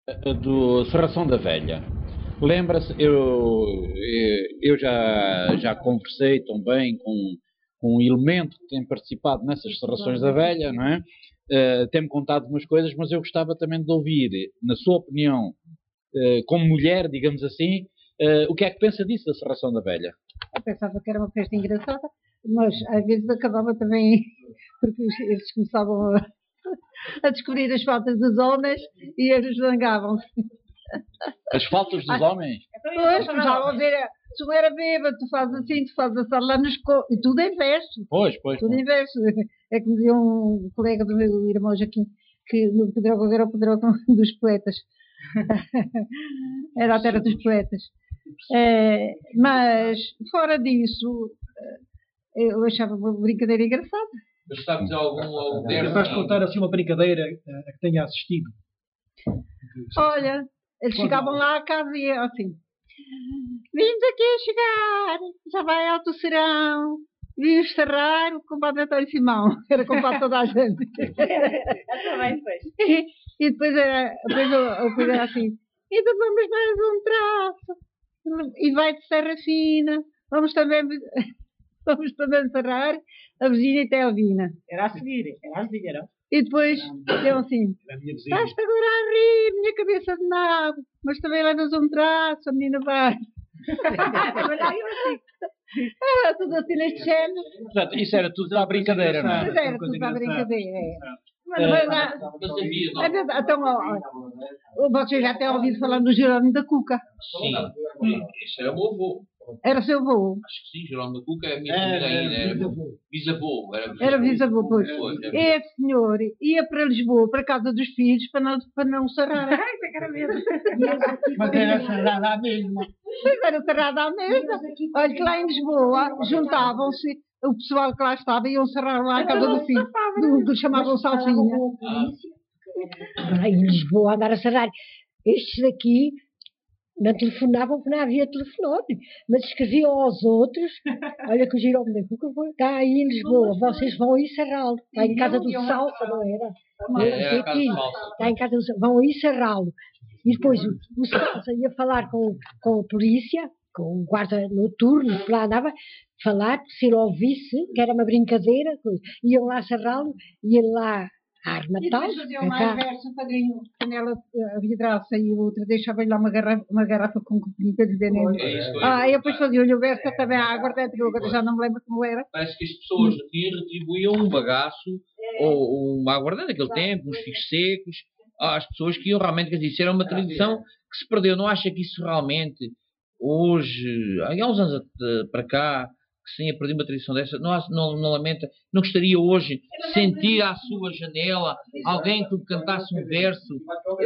Do Serração da Velha. Lembra-se, eu já conversei também com um elemento que tem participado nessas Serrações da Velha, não é? Tem-me contado umas coisas, mas eu gostava também de ouvir, na sua opinião, como mulher, digamos assim, o que é que pensa disso da Serração da Velha? Eu pensava que era uma festa engraçada, mas às vezes acabava também, porque eles começavam a descobrir as faltas dos homens e eles zangavam-se. As faltas dos homens? Pois, começavam a dizer, tu era bêbado, tu fazes assim, tu fazes assim lá nos e tudo em verso. Pois. Tudo em verso. É que me dizia um colega do meu irmão Joaquim, que no Pedrógão era o Pedrógão dos poetas. Era a terra dos poetas. Mas, fora disso, eu achava uma brincadeira engraçada. Mas sabes algum verso? Vais contar assim uma brincadeira a que tenha assistido? Olha, eles chegavam lá a casa e assim: vimos aqui a chegar, já vai Alto Serão, vimos serrar o compadre António Simão. Era compadre toda a gente. Também depois. E depois era assim: então vamos mais um traço, e vai de Serra Fina, vamos também serrar a vizinha e Telvina. Era a seguir, era. E depois deu assim: estás-te agora a rir, minha cabeça de nabo, mas também levas um traço, a menina vai. Era tudo assim neste género. Portanto, isso era tudo para a brincadeira, não é? Mas era tudo para a brincadeira. Então, vocês já têm ouvido falar do Jerónimo da Cuca? Sim, esse era o meu avô. Era seu avô? Acho que sim, Jerónimo da Cuca é a minha família ainda. Era bisavô. Era bisavô, pois. Esse senhor ia para Lisboa, para a casa dos filhos, para não serrar. Ai, que era mesmo. Mas era serrada à mesma. Pois era serrada à mesma. Olha que lá em Lisboa juntavam-se, o pessoal que lá estava iam serrar lá a casa do filho, que chamavam Salsinha. Em Lisboa andar a serrar. Estes daqui não telefonavam porque não havia telefone, mas escreviam aos outros: olha que o Jerónimo da Cuca está aí em Lisboa, vocês vão aí serrá-lo. Está em casa do Salsa, não era? Era a casa do Salsa. Está em casa do Salsa, vão aí serrá-lo. E depois o Salsa ia falar com a polícia, com o guarda noturno que lá andava, falar, se ele ouvisse que era uma brincadeira, iam lá serrá-lo, iam lá a armatar. E depois faziam mais verso, padrinho, panela, a vidraça e outra, deixava-lhe lá uma garrafa com copinho para dizer nele. E depois faziam-lhe o verso também à aguardente, que eu agora já não me lembro como era. Parece que as pessoas aqui retribuíam um bagaço ou uma aguardente naquele tempo, uns figos secos, às pessoas que iam realmente, quer dizer, isso era uma tradição que se perdeu. Não acha que isso realmente, hoje, há uns anos para cá, que se tenha perdido uma tradição dessa, não lamenta, não gostaria hoje de sentir à sua janela alguém que cantasse um verso,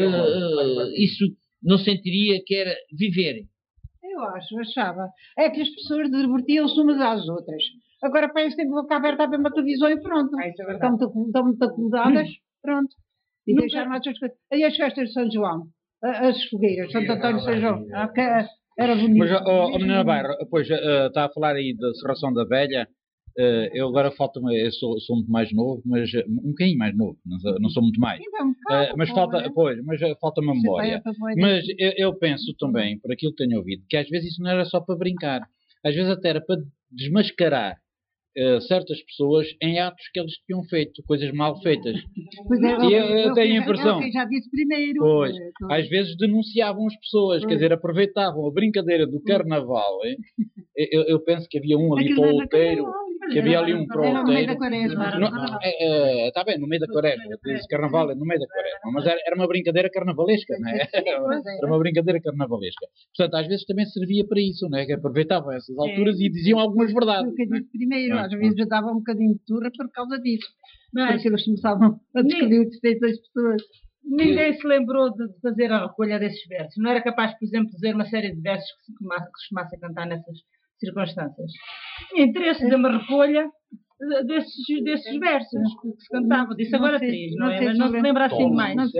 isso não sentiria que era viver? Eu achava. É que as pessoas divertiam-se umas às outras. Agora parece que têm boca aberta a ver uma televisão e pronto. Estão muito acomodadas, pronto. E deixaram as coisas. E as festas de São João? As fogueiras, Santo António e São João? Era bonito. Mas, menina Bairro, pois, está a falar aí da Serração da Velha. Eu agora falta-me, eu sou muito mais novo, mas um bocadinho mais novo, não sou muito mais. Então, mas falta-me a memória. Mas eu penso também, por aquilo que tenho ouvido, que às vezes isso não era só para brincar. Às vezes até era para desmascarar certas pessoas em atos que eles tinham feito, coisas mal feitas. E eu tenho a impressão. Eu já disse primeiro. Pois, às vezes denunciavam as pessoas, quer dizer, aproveitavam a brincadeira do carnaval. Eu penso que havia um ali para o outeiro, que havia ali um para o outeiro. No meio da quaresma. Está bem, no meio da quaresma. Esse carnaval é no meio da quaresma. Mas era uma brincadeira carnavalesca, não é? Era uma brincadeira carnavalesca. Portanto, às vezes também servia para isso, não é? Que aproveitavam essas alturas e diziam algumas verdades. Primeiro, às vezes eu dava um bocadinho de turra por causa disso. Porque eles começavam a descobrir o defeito das pessoas. Ninguém se lembrou de fazer a recolha desses versos. Não era capaz, por exemplo, de dizer uma série de versos que se costumasse a cantar nessas circunstâncias. Interesse de uma recolha desses versos que se cantavam. Disse agora três, não é? Mas não se lembra assim mais. Não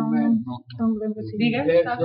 me lembro assim. Diga?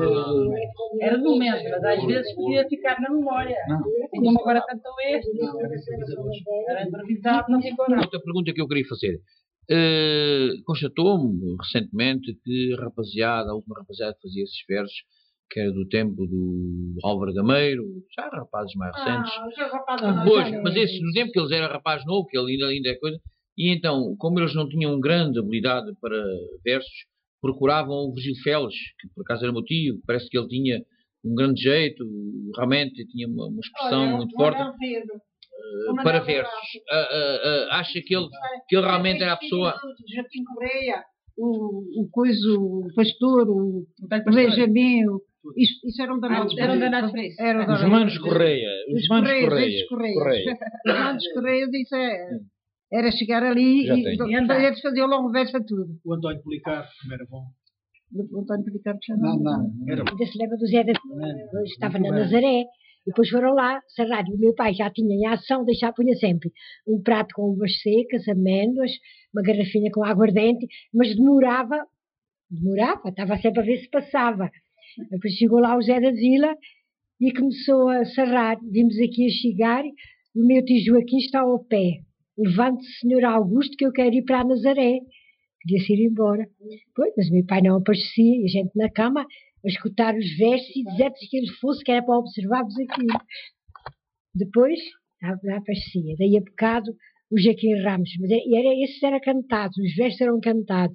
Era do momento, mas às vezes podia ficar na memória. Como agora cantou este. Era improvisado, não ficou nada. Outra pergunta que eu queria fazer. constatou-me recentemente que a última rapaziada que fazia esses versos, que era do tempo do Álvaro Gameiro, já rapazes mais recentes. Pois, mas esse, no tempo que eles eram rapaz novo, que ele ainda é coisa, e então, como eles não tinham grande habilidade para versos, procuravam o Virgílio Feles, que por acaso era meu tio, parece que ele tinha um grande jeito, realmente tinha uma expressão muito forte para versos. Acha que ele realmente era a pessoa. Joaquim Correia, o pastor, o Benjamin, isso eram danados. Eram danados para isso. Os Manos Correia. Os Manos Correia. Os Manos Correia disse era chegar ali Já e tenho. depois eles faziam logo um verso a tudo. O António Policarpo também era bom. O António Policarpo já Não, Ainda se lembra do Zé da estava na Nazaré, e depois foram lá, serrar, e o meu pai já tinha em ação, punha sempre um prato com uvas secas, amêndoas, uma garrafinha com aguardente, mas demorava, estava sempre a ver se passava. Depois chegou lá o Zé da Vila e começou a serrar, vimos aqui a chegar, o meu tio Joaquim está ao pé, levante-se, senhor Augusto, que eu quero ir para a Nazaré. Queria-se ir embora. Pois, mas meu pai não aparecia, e a gente na cama a escutar os versos e dizer que ele fosse, que era para observarmos aquilo. Depois, não aparecia. Daí a bocado, o Joaquim Ramos. Mas esses eram cantados, os versos eram cantados.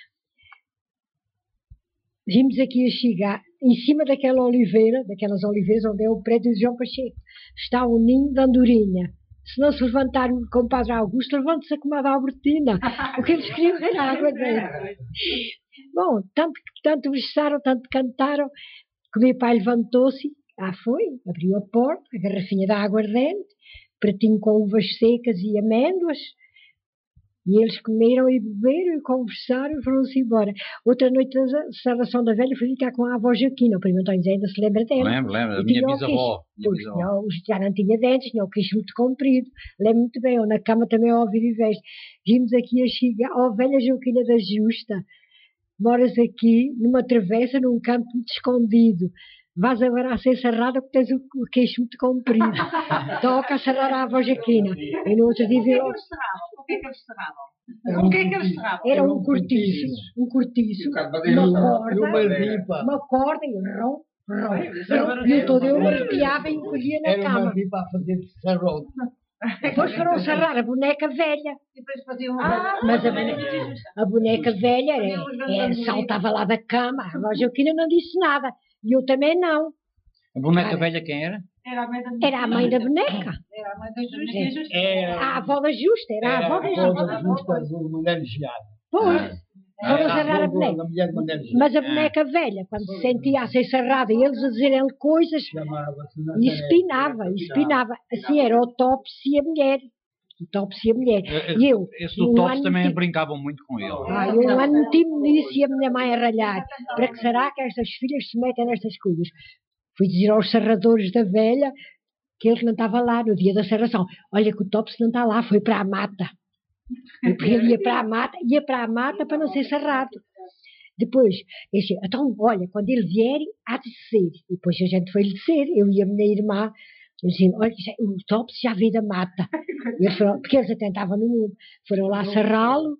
Vimos aqui a chegar, em cima daquelas oliveiras onde é o prédio de João Pacheco, está um ninho de andorinha. Se não se levantar o compadre Augusto, levante-se a comadre Albertina. O que eles queriam era água dele. Bom, tanto versaram, tanto cantaram, que o meu pai levantou-se, foi, abriu a porta, a garrafinha de aguardente, pratinho com uvas secas e amêndoas, e eles comeram e beberam e conversaram e foram-se embora. Outra noite da Serração da Velha fui ficar com a avó Joaquina, o primo António ainda se lembra dela. Lembro, a minha bisavó. Já não tinha dentes, tinha o queixo muito comprido. Lembro muito bem, eu na cama também a ouvir e vejo. Vimos aqui a chegar, velha Joaquina da Justa, moras aqui numa travessa, num canto muito escondido. Vais agora a ser serrada porque tens o queixo muito comprido. Toca a serrar a avó Joaquina. E no outro dia viu. O que é que eles serravam? O que é que eles serravam? Era um cortiço, uma corda e rom. E eu todo eu me arrepiava e encolhia na cama. Era uma ripa a fazer sarrote. Depois foram serrar a boneca velha. Depois faziam Mas a boneca velha saltava lá da cama. A avó Joaquina não disse nada. E eu também não. A boneca velha quem era? Era a mãe da Era a mãe da boneca. Era a mãe da Justa. A avó da Justa. Era a avó da Justa. Pois. Foram serrar a boneca. Mas a boneca velha, quando se sentia a ser serrada e eles a dizerem-lhe coisas, e espinava. Assim era o Topsy e a mulher. O Topsy e a mulher. E eu. Esse do Topsy também brincavam muito com ele. Eu um ano meti-me nisso e a minha mãe a ralhar. Para que será que estas filhas se metem nestas coisas? Fui dizer aos serradores da velha que ele não estava lá no dia da serração. Olha que o Topsy não está lá, foi para a mata. Ele ia para a mata para não ser serrado. Depois, eu disse, então, olha, quando ele vier, há de ser. E depois a gente foi-lhe dizer, eu e a minha irmã, eu disse, olha, o Topsy já veio da mata. E eles foram, porque eles até estavam no mundo, foram lá serrá-lo,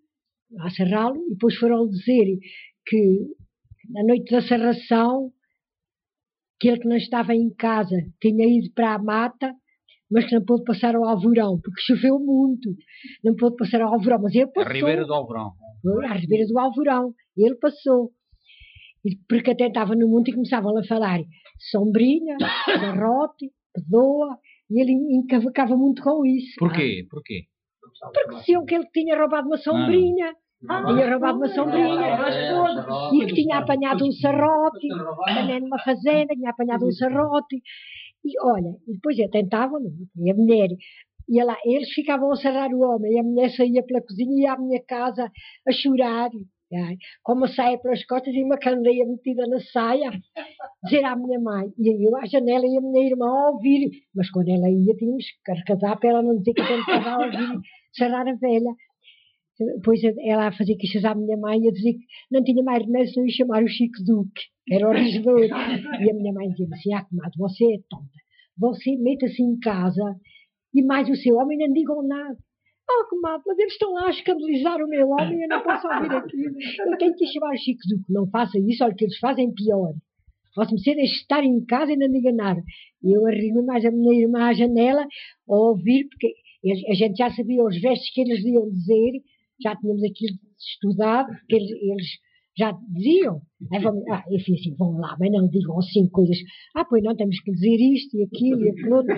e depois foram dizer que na noite da serração, que ele que não estava em casa tinha ido para a mata, mas que não pôde passar ao Alvorão, porque choveu muito. Não pôde passar ao Alvorão, mas ele passou. A Ribeira do Alvorão. A Ribeira do Alvorão. Ele passou. E porque até estava no mundo e começavam a falar sombrinha, garrote, pedoa, e ele encavacava muito com isso. Porquê? Porque diziam que ele tinha roubado uma sombrinha. Tinha roubado uma sombrinha e que tinha apanhado um serrote, também numa fazenda, tinha apanhado um serrote. E olha, e depois tentavam, e a mulher ia lá, eles ficavam a serrar o homem, e a mulher saía pela cozinha e ia à minha casa a chorar, com uma saia pelas costas e uma candeia metida na saia, dizer à minha mãe, e eu à janela e a minha irmã a ouvir, mas quando ela ia tínhamos que carcasar para ela não dizer que a gente estava a ouvir serrar a velha. Depois ela a fazer queixas à minha mãe, a dizer que não tinha mais remédio senão ia chamar o Chico Duque, que era o regedor. E a minha mãe dizia assim, comadre, você é tonta. Você meta-se em casa e mais o seu homem não digam nada. Oh, comadre, mas eles estão lá a escandalizar o meu homem e eu não posso ouvir aquilo. Eu tenho que chamar o Chico Duque. Não faça isso, olha que eles fazem pior. Posso-me ser estar em casa e ainda me enganar. Eu arrimo mais a minha irmã à janela a ouvir, porque a gente já sabia os vestos que eles iam dizer, já tínhamos aquilo estudado, porque eles já diziam. Eu fiz assim, vão lá, mas não digam assim coisas. Pois não, temos que dizer isto e aquilo e aquilo outro.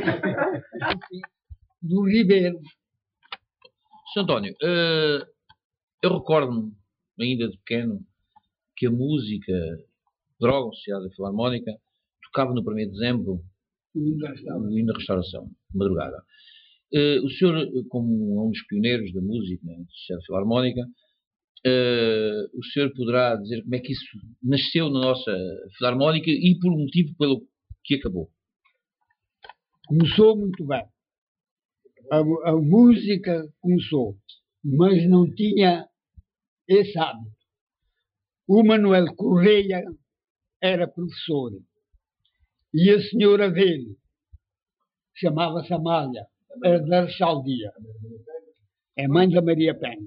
Do Ribeiro. Sr. António, eu recordo-me, ainda de pequeno, que a música Droga, Sociedade Filarmónica, tocava no 1º de dezembro, no hino da Restauração, de madrugada. O senhor, como um dos pioneiros da música da Sociedade Filarmónica, o senhor poderá dizer como é que isso nasceu na nossa Filarmónica e por um motivo pelo que acabou? Começou muito bem. A música começou, mas não tinha esse hábito. O Manuel Correia era professor e a senhora dele chamava-se Amália, era da Archaldia, é mãe da Maria Pena.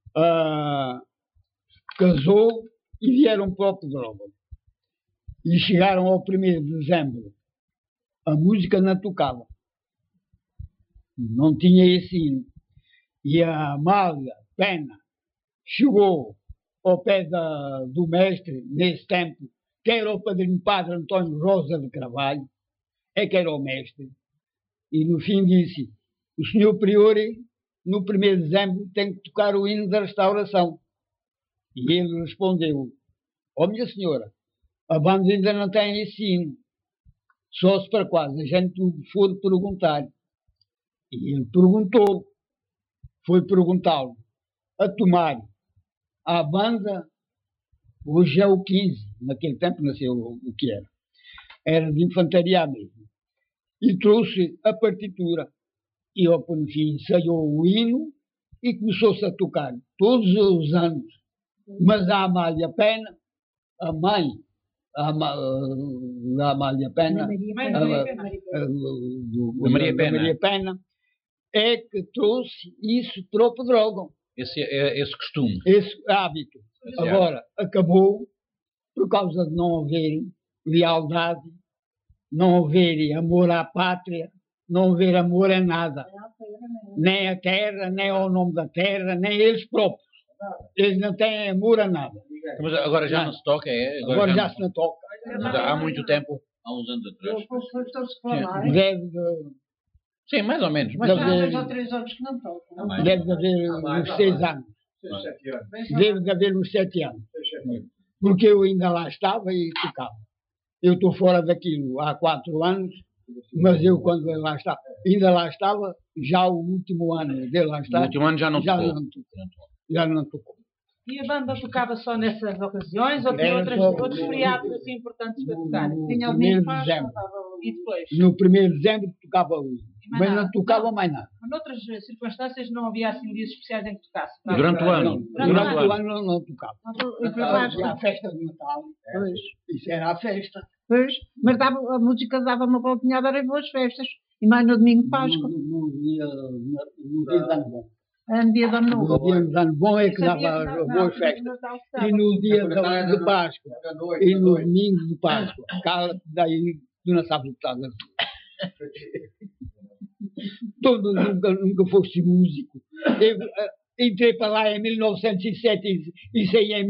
Casou e vieram para o Pedrógão e chegaram ao 1º de dezembro. A música não tocava, não tinha esse hino. E a Amália Pena chegou ao pé do mestre, nesse tempo, que era o padrinho padre António Rosa de Carvalho, que era o mestre, e no fim disse: o senhor Priori, no 1º de dezembro, tem que tocar o hino da Restauração. E ele respondeu: minha senhora, a banda ainda não tem esse hino, só se para quase a gente for perguntar. E ele perguntou, foi perguntá-lo a tomar a banda. Hoje é o 15, naquele tempo nasceu o que era de infantaria mesmo, e trouxe a partitura, e ao fim ensaiou o hino, e começou-se a tocar todos os anos, mas a Amália Pena, a mãe da Amália Pena, da Maria Pena, é que trouxe isso para o Pedrógão. Esse costume. Esse hábito. Agora, acabou por causa de não haver lealdade, não haver amor à pátria, não haver amor a nada. Nem a terra, nem ao nome da terra, nem eles próprios. Eles não têm amor a nada. Mas agora já não se toca, Agora já se não toca. Há muito tempo, há uns anos atrás. Sim, mais ou menos. Mas há 2 ou 3 anos que não tocam. Deve haver uns 6 anos. Deve haver uns 7 anos. Porque eu ainda lá estava e tocava. Eu estou fora daquilo há 4 anos, mas eu quando ainda lá estava, já o último ano de lá estar. O último ano já não tocou. Já não tocou. E a banda tocava só nessas ocasiões ou tinha outros feriados assim importantes para tocar? Tinha o 1º de dezembro. E depois? No 1º de dezembro tocava o hino, mas não tocava mais nada. Mas noutras circunstâncias não havia assim dias especiais em que tocasse? Durante o ano? Durante o ano não tocava. Havia a festa de Natal. Isso era a festa. Pois, mas a música dava uma voltinha a dar em boas festas. E mais no domingo de Páscoa. No dia de Ano Bom. No dia de Ano Novo. No dia de Ano Bom é que dava as boas festas. E no dia de Páscoa. E no domingo de Páscoa. Daí tu não sabes o que estás a dizer. Todos nunca foste músico. Eu entrei para lá em 1907 e saí em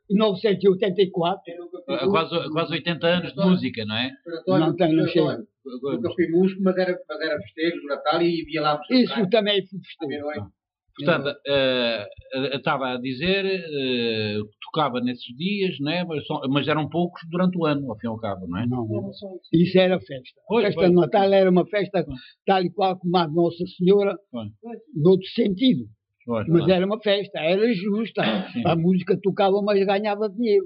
1984. Quase 80 anos de música, não é? Não tem, não chega. Nunca fui músico, mas era festeiro do Natal e via lá. Isso também fui festeiro. Portanto, estava a dizer, tocava nesses dias, né? Mas eram poucos durante o ano, ao fim e ao cabo, não é? Não, isso era festa. A festa de Natal era uma festa tal e qual como a de Nossa Senhora, noutro sentido. Mas era uma festa, era justa. Sim. A música tocava, mas ganhava dinheiro.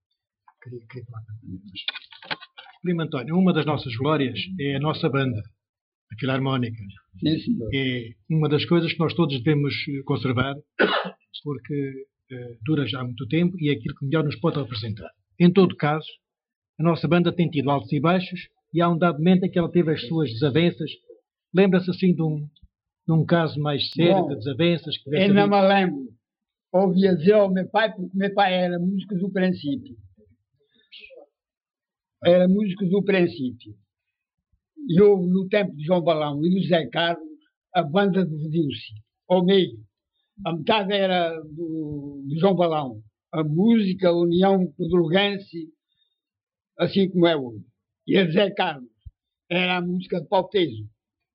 Primo António, uma das nossas glórias é a nossa banda, a Filarmónica. Sim, senhor. É uma das coisas que nós todos devemos conservar, porque dura já há muito tempo e é aquilo que melhor nos pode representar. Em todo caso, a nossa banda tem tido altos e baixos e há um dado momento em que ela teve as suas desavenças. Lembra-se assim de num caso mais sério Bom, de desavenças que tivesse eu não havido? me lembro. Ouvia dizer ao meu pai, porque meu pai era músico do princípio. Era músico do princípio. E houve, no tempo de João Balão e do Zé Carlos, a banda dividiu-se ao meio. A metade era do João Balão. A música, a União Pedrogense, assim como é hoje. E a de Zé Carlos era a música de Pauteso.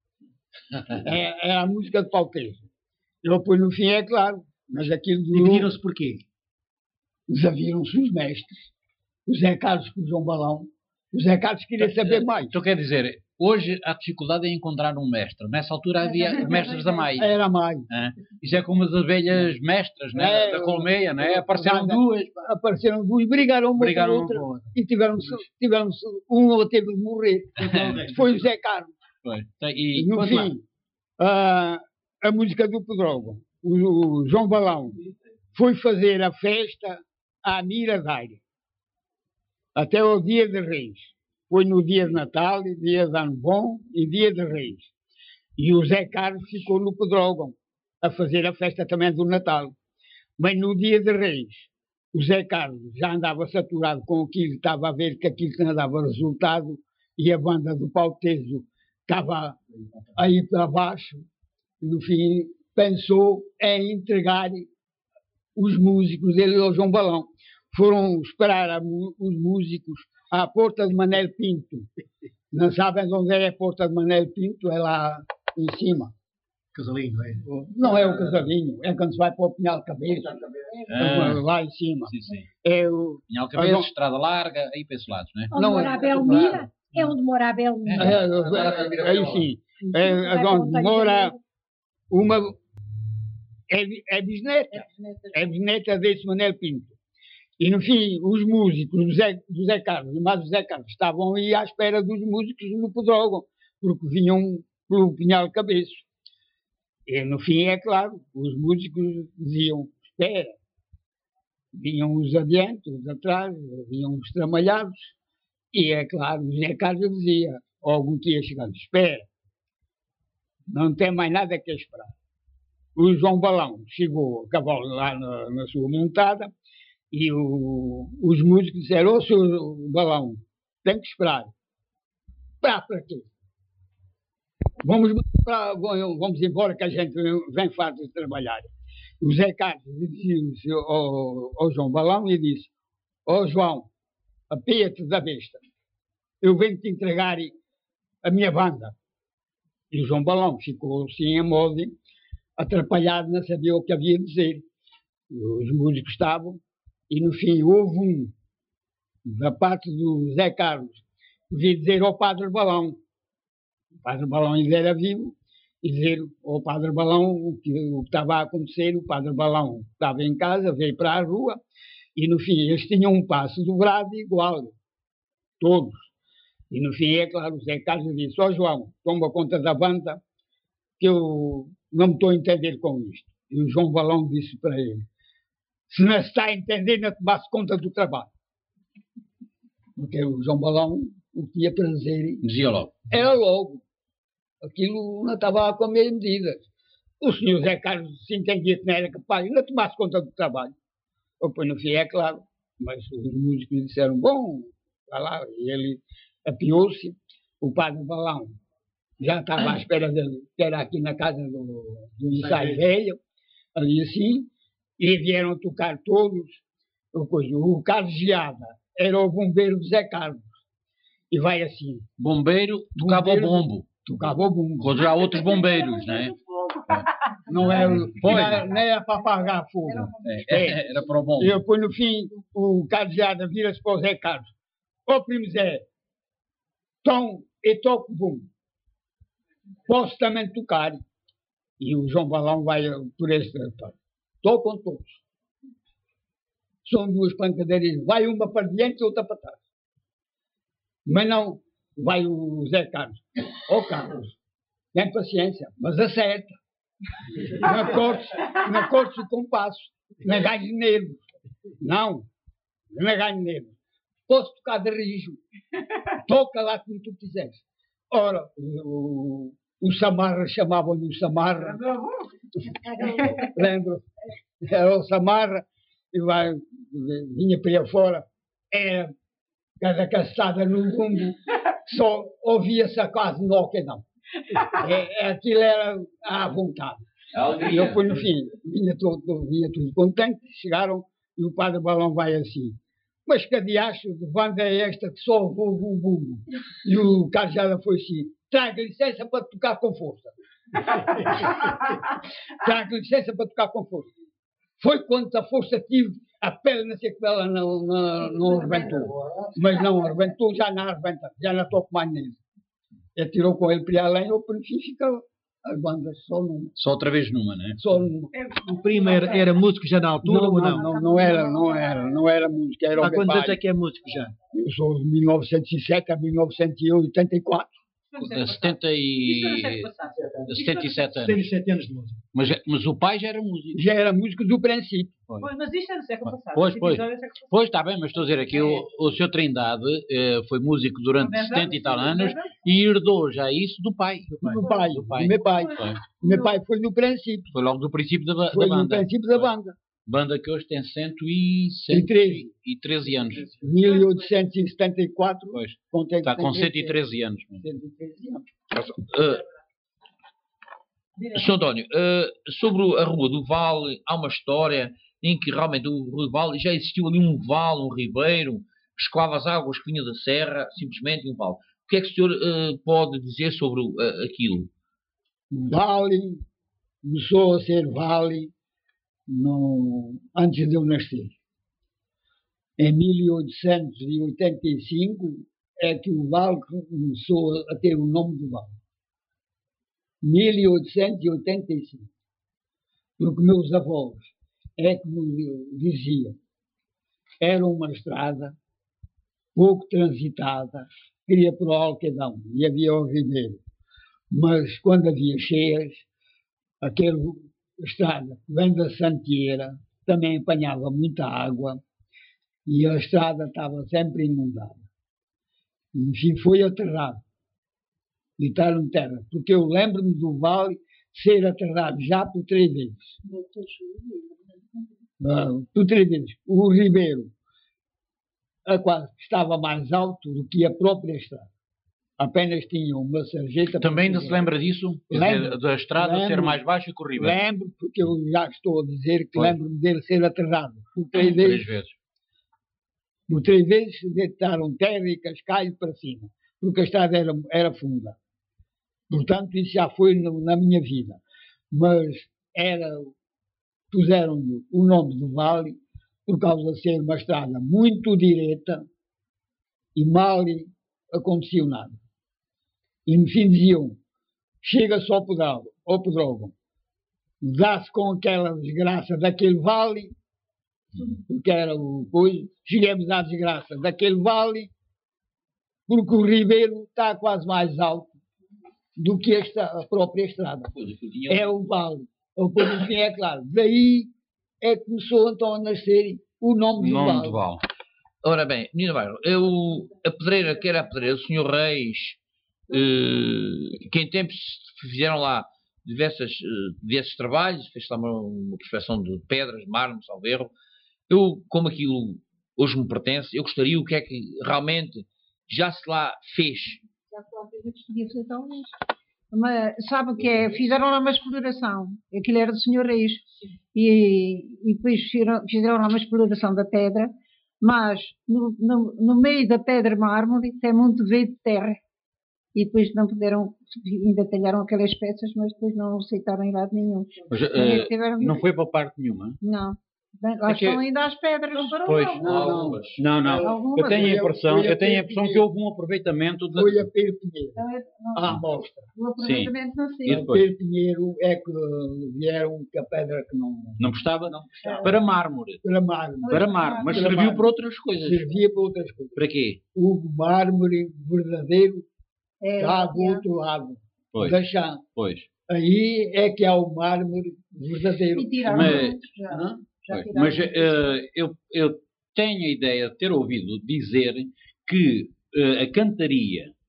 Era a música de Pauteso. E depois, no fim, é claro, mas aquilo durou. Dividiram-se porquê? Desaviram-se os mestres. O Zé Carlos com o João Balão. O Zé Carlos queria saber mais. Então quer dizer, hoje a dificuldade é encontrar um mestre. Nessa altura havia mestres a mais. Era mais. Isso é como as abelhas mestras, né? Da colmeia, né? Apareceram duas. Apareceram duas, brigaram uma com a outra e tiveram-se, um ou teve de morrer. Foi o Zé Carlos. Foi. No fim, a música do Pedrógão, o João Balão, foi fazer a festa à Miradaia, até o dia de Reis. Foi no dia de Natal, dia de Ano Bom e dia de Reis. E o Zé Carlos ficou no Pedrógão, a fazer a festa também do Natal. Mas no dia de Reis, o Zé Carlos já andava saturado com aquilo, estava a ver que aquilo não dava resultado e a banda do Pauteso estava a ir para baixo. No fim, pensou em entregar os músicos dele ao João Balão. Foram esperar os músicos à Porta de Manel Pinto. Não sabem onde é a Porta de Manel Pinto? É lá em cima. Casalinho, é? Não é o Casalinho, é quando se vai para o Pinhal Cabeça. Lá em cima. Sim, sim. É o Pinhal Cabeça, Estrada Larga, aí para esses lados, né? Onde mora a Belmira? É onde mora a Belmira. Aí sim. É onde mora uma. É bisneta. É bisneta desse Manel Pinto. E, no fim, os músicos do Zé Carlos, mas o Zé Carlos, estavam aí à espera dos músicos no Pedrógão, porque vinham pelo Pinhal Cabeça. E, no fim, é claro, os músicos diziam, espera. Vinham os adiante, os atrás, vinham os tramalhados. E, é claro, o Zé Carlos dizia, algum dia chegando, espera. Não tem mais nada que esperar. O João Balão chegou a cavalo lá na sua montada, e os músicos disseram, ô senhor Balão, tem que esperar. Para quê? Vamos embora que a gente vem farto de trabalhar. O Zé Carlos dirigiu-se ao João Balão e disse, ó João, apia-te da besta. Eu venho-te entregar a minha banda. E o João Balão ficou assim a molde, atrapalhado, não sabia o que havia de dizer. Os músicos estavam. E, no fim, houve um, da parte do Zé Carlos, que veio dizer ao Padre Balão, o Padre Balão ainda era vivo, e dizer ao Padre Balão o que estava a acontecer. O Padre Balão estava em casa, veio para a rua, e, no fim, eles tinham um passo dobrado igual, todos. E, no fim, é claro, o Zé Carlos disse, ó João, toma conta da banda, que eu não me estou a entender com isto. E o João Balão disse para ele, se não está a entender, não tomasse conta do trabalho. Porque o João Balão, o que ia para dizer, dizia logo. Era logo. Aquilo não estava a comer medidas. O senhor Zé Carlos se entendia que não era capaz, não tomasse conta do trabalho. Depois, no fim, é claro. Mas os músicos disseram, bom, vai lá. E ele apiou-se. O Padre Balão já estava à espera dele, que era aqui na casa do ensaio velho, ali assim. E vieram tocar todos. O Carlos Geada era o bombeiro do Zé Carlos. E vai assim. Bombeiro tocava o bombo. Tocava o bombo. Quando há outros bombeiros, né? Não era, não era para apagar fogo. Era para o bombo. E depois, no fim, o Carlos Geada vira-se para o Zé Carlos. Ô primo Zé, eu toco o bombo. Posso também tocar. E o João Balão vai por esse território. Tocam todos. São duas pancadeiras. Vai uma para diante e outra para trás. Mas não vai o Zé Carlos. Ó Carlos, tem paciência, mas acerta. Não cortes o compasso. Não ganhe nervos. Não ganhe nervos. Posso tocar de rijo. Toca lá como tu quiseres. Ora, O Samarra, chamavam-lhe o Samarra. Lembro. Era o Samarra, e vinha para aí fora, era cada castada no mundo, só ouvia-se quase no que não. Aquilo era à vontade. E eu, por no fim, vinha tudo contente, chegaram e o padre Balão vai assim. Mas que diacho de banda é esta que só o bumbo? E o Carjada foi assim, traga licença para tocar com força. Traga licença para tocar com força. Foi quanta força tive, a pele não sei que ela não arrebentou. Mas não arrebentou, já não arrebenta, já não toco mais nele. Ele tirou com ele para além, eu por fim ficava as bandas só numa. Só outra vez numa, né? Só numa. O primo era músico já na altura ou não? Não era música, era o Há meu quantos pai. anos é que é músico já? Eu sou de 1907 a 1984. 70 e... 77 anos. 77 anos de música. Mas o pai já era músico. Já era músico do princípio. Pois, mas isto é do século passado. Pois. Este episódio é do século passado. Pois, está bem, mas estou a dizer aqui, o Sr. Trindade foi músico durante 70 e tal anos e herdou já isso do pai. Do meu pai. Foi. O meu pai foi no princípio. Foi logo do princípio da Foi no banda. princípio da banda. Banda que hoje tem 113 anos. 1874. Pois. Contém Está com 113 113 anos. 113 anos. Sr. António, sobre a Rua do Vale, há uma história em que realmente o Rua do Vale já existiu ali um vale, um ribeiro, escoava as águas que vinham da serra, simplesmente um vale. O que é que o senhor pode dizer sobre aquilo? Vale, começou a ser vale antes de eu nascer. Em 1885 é que o vale começou a ter o nome de vale. 1885. Porque meus avós é que me diziam, era uma estrada pouco transitada, queria para o Alquedão e havia o ribeiro. Mas quando havia cheias, aquela estrada que vem da Santieira também apanhava muita água e a estrada estava sempre inundada. Enfim, foi aterrado. E está em terra. Porque eu lembro-me do vale ser aterrado já por 3 vezes. Por 3 vezes. O ribeiro quase estava mais alto do que a própria estrada. Apenas tinha uma sarjeta. Também ainda se lembra disso? Da estrada ser mais baixa que o ribeiro? Lembro, porque eu já estou a dizer que lembro-me dele ser aterrado por 3 vezes. 3 vezes. Por 3 vezes deitaram terra e cascalho para cima, porque a estrada era funda. Portanto, isso já foi na minha vida. Mas puseram-lhe o nome do vale por causa de ser uma estrada muito direta e mal acondicionada. E no fim diziam, chega só ao Pedrógão, dá-se com aquela desgraça daquele vale, porque era o coisa, chegamos à desgraça daquele vale, porque o ribeiro está quase mais alto do que a própria estrada. É o vale. Depois, no fim, é claro. Daí é que começou então a nascer o nome do vale. Ora bem, menino Bairro, a pedreira, que era a pedreira do Sr. Reis, que em tempos fizeram lá diversos trabalhos, fez lá uma prospeção de pedras, mármore, salvo erro. Eu, como aquilo hoje me pertence, eu gostaria o que é que realmente já se lá fez. Mas, sabe o que é? Fizeram lá uma exploração. Aquilo era do Sr. Reis. E depois fizeram lá uma exploração da pedra, mas no meio da pedra mármore tem muito veio de terra. E depois não puderam, ainda talharam aquelas peças, mas depois não aceitaram em lado nenhum. Mas, não foi para parte nenhuma? Não. Lá estão ainda as pedras. Pois, Não. Eu tenho a impressão que houve um aproveitamento de... Foi a Pedro Pinheiro. À amostra. O aproveitamento não sei. A Pedro Pinheiro é que vieram com a pedra que não prestava? Não prestava. Para mármore. Para mármore. Mas serviu para outras coisas. Servia para outras coisas. Para quê? O mármore verdadeiro está do outro lado. Da chã. Pois. Aí é que há o mármore verdadeiro. E tiraram mas eu tenho a ideia de ter ouvido dizer que a cantaria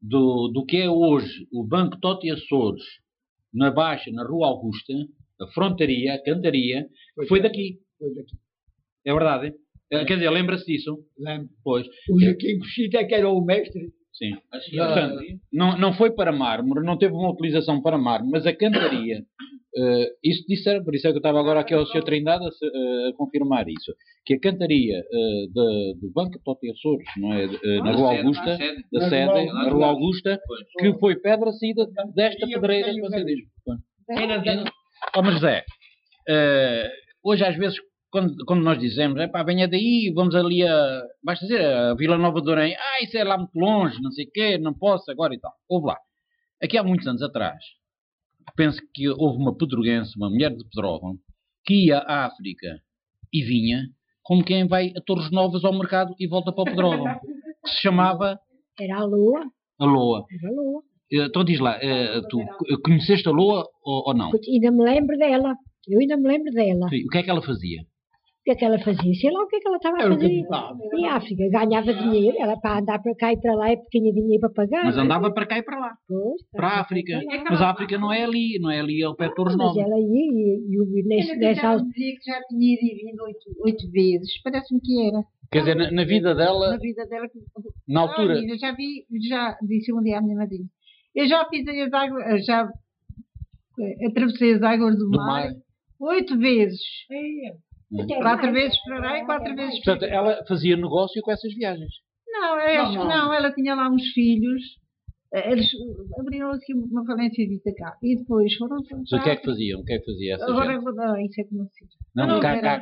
do que é hoje o Banco Toti Açores, na Baixa, na Rua Augusta, a frontaria, a cantaria, foi daqui. Foi daqui. É verdade? Quer dizer, lembra-se disso? Lembro. Pois. O Joaquim Cochita é que era o mestre. Sim. Portanto, não foi para mármore, não teve uma utilização para mármore, mas a cantaria, isso disseram, por isso é que eu estava agora aqui ao Sr. Trindade a confirmar isso, que a cantaria do Banco Toti Açores, não é? Na Rua Augusta, da sede, na Rua Augusta, que foi pedra saída desta pedreira que você diz. Mas José, hoje às vezes quando nós dizemos, venha daí, vamos ali basta dizer, a Vila Nova de Orém, isso é lá muito longe, não sei o quê, não posso agora e tal. Ouve lá. Aqui há muitos anos atrás, penso que houve uma pedroguense, uma mulher de Pedrógão, que ia à África e vinha como quem vai a Torres Novas ao mercado e volta para o Pedrógão. Que se chamava... Era a Loa. A Loa. Era a Loa. Então diz lá, tu conheceste a Loa ou não? Ainda me lembro dela. Eu ainda me lembro dela. Sim. O que é que ela fazia? O que é que ela fazia? Sei lá o que é que ela estava a fazer. Em África, ganhava dinheiro, ela para andar para cá e para lá e tinha dinheiro para pagar. Mas andava para cá e para lá. Pois, para a África. Mas a África não é ali ao pé de Torres Novas. Mas ela ia e nessa altura. Dizia que já tinha vindo 8 vezes, parece-me que era. Quer dizer, na vida dela. Na vida dela. Na altura. Eu já disse um dia à minha madrinha. Eu já pisei as águas, já atravessei as águas do mar 8 vezes. 4 vezes para lá e 4 vezes para lá. Portanto, ela fazia negócio com essas viagens. Não, acho que não. Ela tinha lá uns filhos. Eles abriram aqui uma falência de cá. E depois foram. Mas o que é que faziam? O que é que fazia essa agora gente? Isso é que não sei. Não,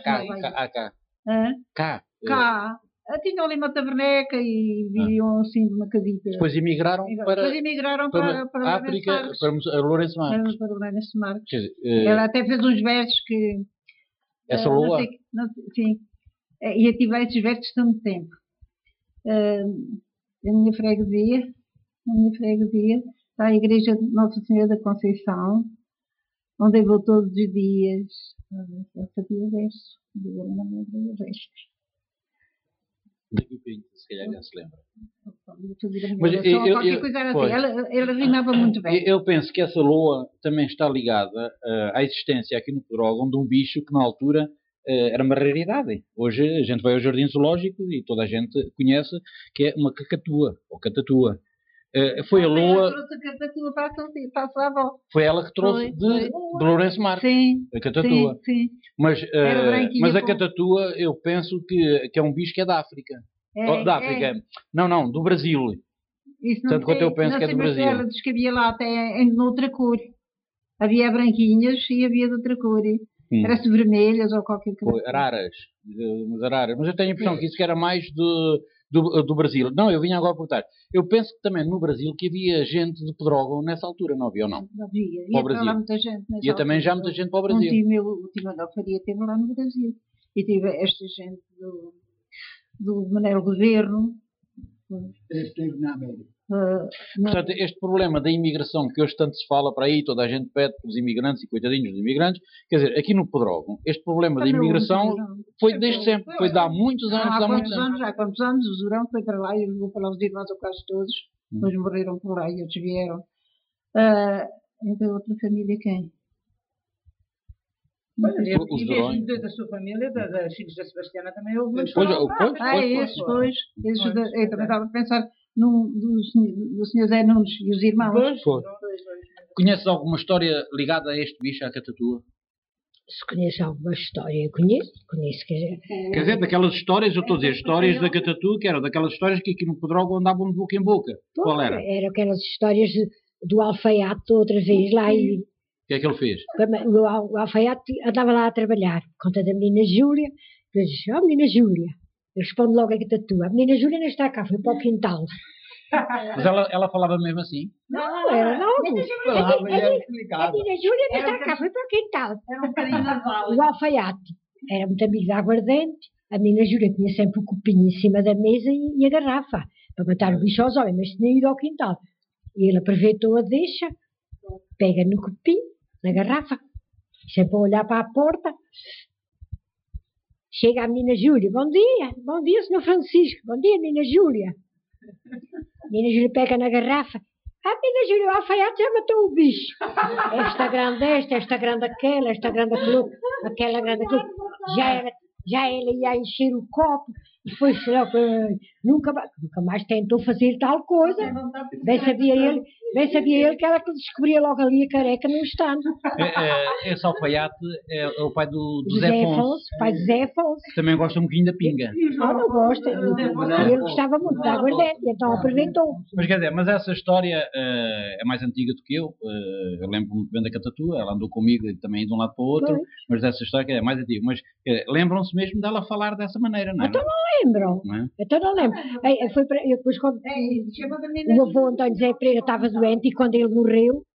cá. Tinham ali uma taberneca e viviam assim de uma casita. Depois emigraram para a África, para Lourenço Marques. Para Lourenço Marques. Ela até fez uns versos que... Essa Loa? Sim. E eu tive esses versos tanto tempo. A minha freguesia está a igreja de Nossa Senhora da Conceição, onde eu vou todos os dias. Eu sabia o verso. Agora não me lembro o resto. Daqui para se calhar já se lembra. Mas qualquer coisa era assim. Ela rimava muito bem. Eu penso que essa Loa também está ligada à existência aqui no Pedrógão de um bicho que na altura era uma raridade. Hoje a gente vai ao Jardim Zoológico e toda a gente conhece que é uma cacatua ou catatua. Foi a Loa. Foi ela que trouxe de Lourenço Marques. Sim. A catatua. Sim. Mas a catatua, eu penso que é um bicho que é da África. Da África. Não, do Brasil. Tanto quanto eu penso que é do Brasil. Ela diz que havia lá até em outra cor. Havia branquinhas e havia de outra cor. Parece vermelhas ou qualquer coisa. Araras. Mas eu tenho a impressão que isso que era mais do Brasil. Não, eu vinha agora a perguntar. Eu penso que também no Brasil que havia gente de Pedrógão nessa altura, não havia ou não? Não havia. Para o Brasil. Lá muita gente nessa altura. Também já muita gente para o Brasil. O tio Manuel Faria esteve lá no Brasil. E tive esta gente do Manuel Governo. Esteve na América. Portanto, este problema da imigração que hoje tanto se fala para aí, toda a gente pede pelos imigrantes e coitadinhos dos imigrantes, quer dizer, aqui no Pedrógão, este problema da imigração foi desde sempre, foi de há muitos anos. Há quantos anos, o Zurão foi para lá e levou para lá os irmãos quase todos, depois morreram por lá e outros vieram. Então, outra família quem? E mesmo da sua família, das filhos da Sebastiana, também houve muitos. Esses, eu também estava a pensar do Sr. Zé Nunes e os irmãos. Conheces alguma história ligada a este bicho, à catatua? Se conheço alguma história, conheço. Quer dizer, daquelas histórias, eu estou a dizer, histórias da catatua, que eram daquelas histórias que aqui no Pedrógão andavam de boca em boca. Qual era? Era aquelas histórias do alfaiate outra vez lá e... O que é que ele fez? O alfaiate andava lá a trabalhar, conta da menina Júlia, eu disse, menina Júlia, eu respondo logo a catatua, a menina Júlia não está cá, foi para o quintal. Mas ela falava mesmo assim? Não, era logo. A menina Júlia não está cá, foi para o quintal. Era um bocadinho naval. O alfaiate era muito amigo da aguardente, a menina Júlia tinha sempre o copinho em cima da mesa e a garrafa, para matar o bicho aos olhos, mas tinha ido ao quintal. E ele aproveitou a deixa, pega no copinho, na garrafa, sempre a olhar para a porta. Chega a menina Júlia, bom dia, Sr. Francisco, bom dia, menina Júlia. Menina Júlia pega na garrafa. A menina Júlia, o alfaiate já matou o bicho. Esta grande esta grande aquela, esta grande aquela grande aquela. Já ela ia encher o copo. E depois nunca mais tentou fazer tal coisa. Bem sabia ele que ela descobria logo ali a careca no estado. Esse alfaiate é o pai do Zé Zé Afonso. Afonso, pai de Zé Afonso. Que também gosta um bocadinho da pinga. Não gosta. Ele gostava muito da aguardente, então aproveitou. Mas quer dizer, mas essa história é mais antiga do que eu. Eu lembro muito bem da Catatua, ela andou comigo também de um lado para o outro. Pois. Mas essa história que é mais antiga. Mas lembram-se mesmo dela falar dessa maneira, não é? Então lembram. Não é? Então não lembro. Eu depois quando o avô António Zé Pereira estava doente e quando ele morreu,